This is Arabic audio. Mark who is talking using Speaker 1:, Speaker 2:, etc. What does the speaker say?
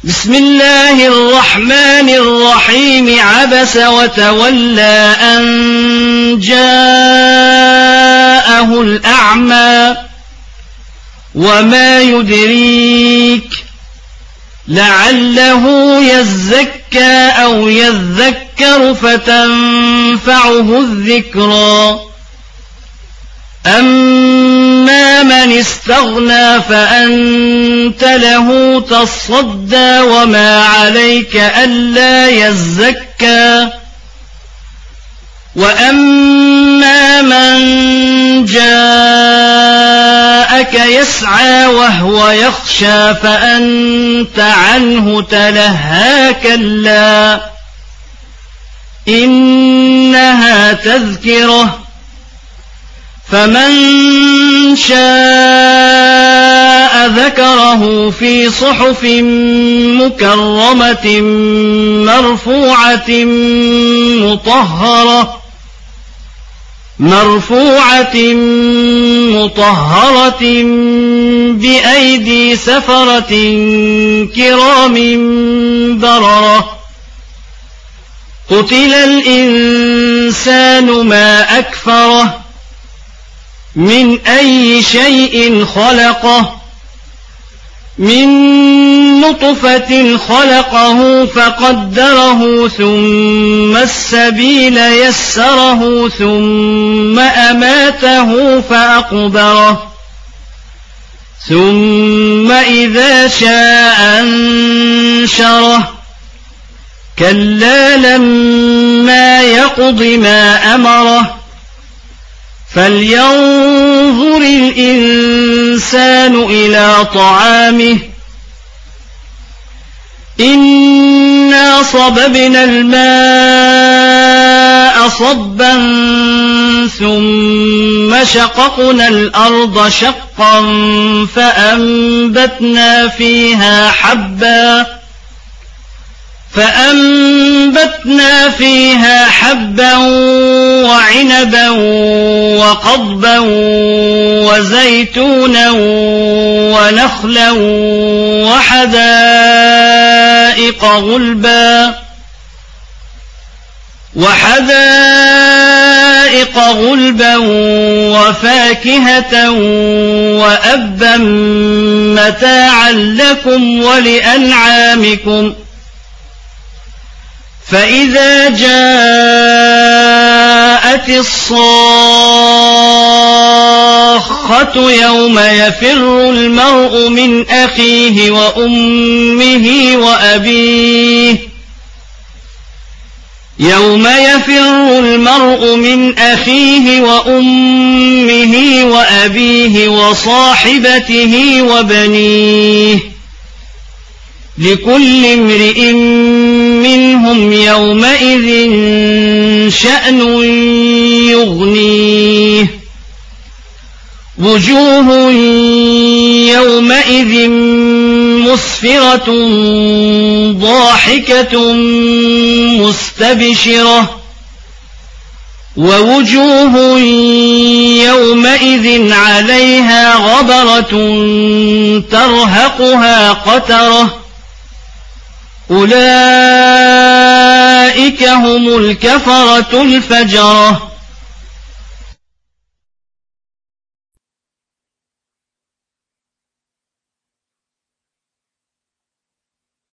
Speaker 1: بسم الله الرحمن الرحيم عبس وتولى أن جاءه الأعمى وما يدريك لعله يزكى أو يذكر فتنفعه الذكرى أما من استغنى فأنت له تصدى وما عليك ألا يزكى وأما من جاءك يسعى وهو يخشى فأنت عنه تلهى كلا إنها تذكرة فمن شاء ذكره في صحف مكرمة مرفوعة مطهرة بأيدي سفرة كرام بررة قتل الإنسان ما أكفره من أي شيء خلقه من نطفة خلقه فقدره ثم السبيل يسره ثم أماته فأقبره ثم إذا شاء أنشره كلا لما يقض ما أمره فلينظر الإنسان إلى طعامه إنا صببنا الماء صبا ثم شققنا الأرض شقا فأنبتنا فيها حبا وعنبا وقضبا وزيتونا ونخلا وحدائق غلبا وفاكهة وأبا متاعا لكم ولأنعامكم فإذا جاءت الصاخة يوم يفر المرء من أخيه وأمه وأبيه وصاحبته وبنيه لكل امرئ منهم يومئذ شأن يغنيه وجوه يومئذ مسفرة ضاحكة مستبشرة ووجوه يومئذ عليها غبرة ترهقها قترة أولئك هم الكفرة الفجرة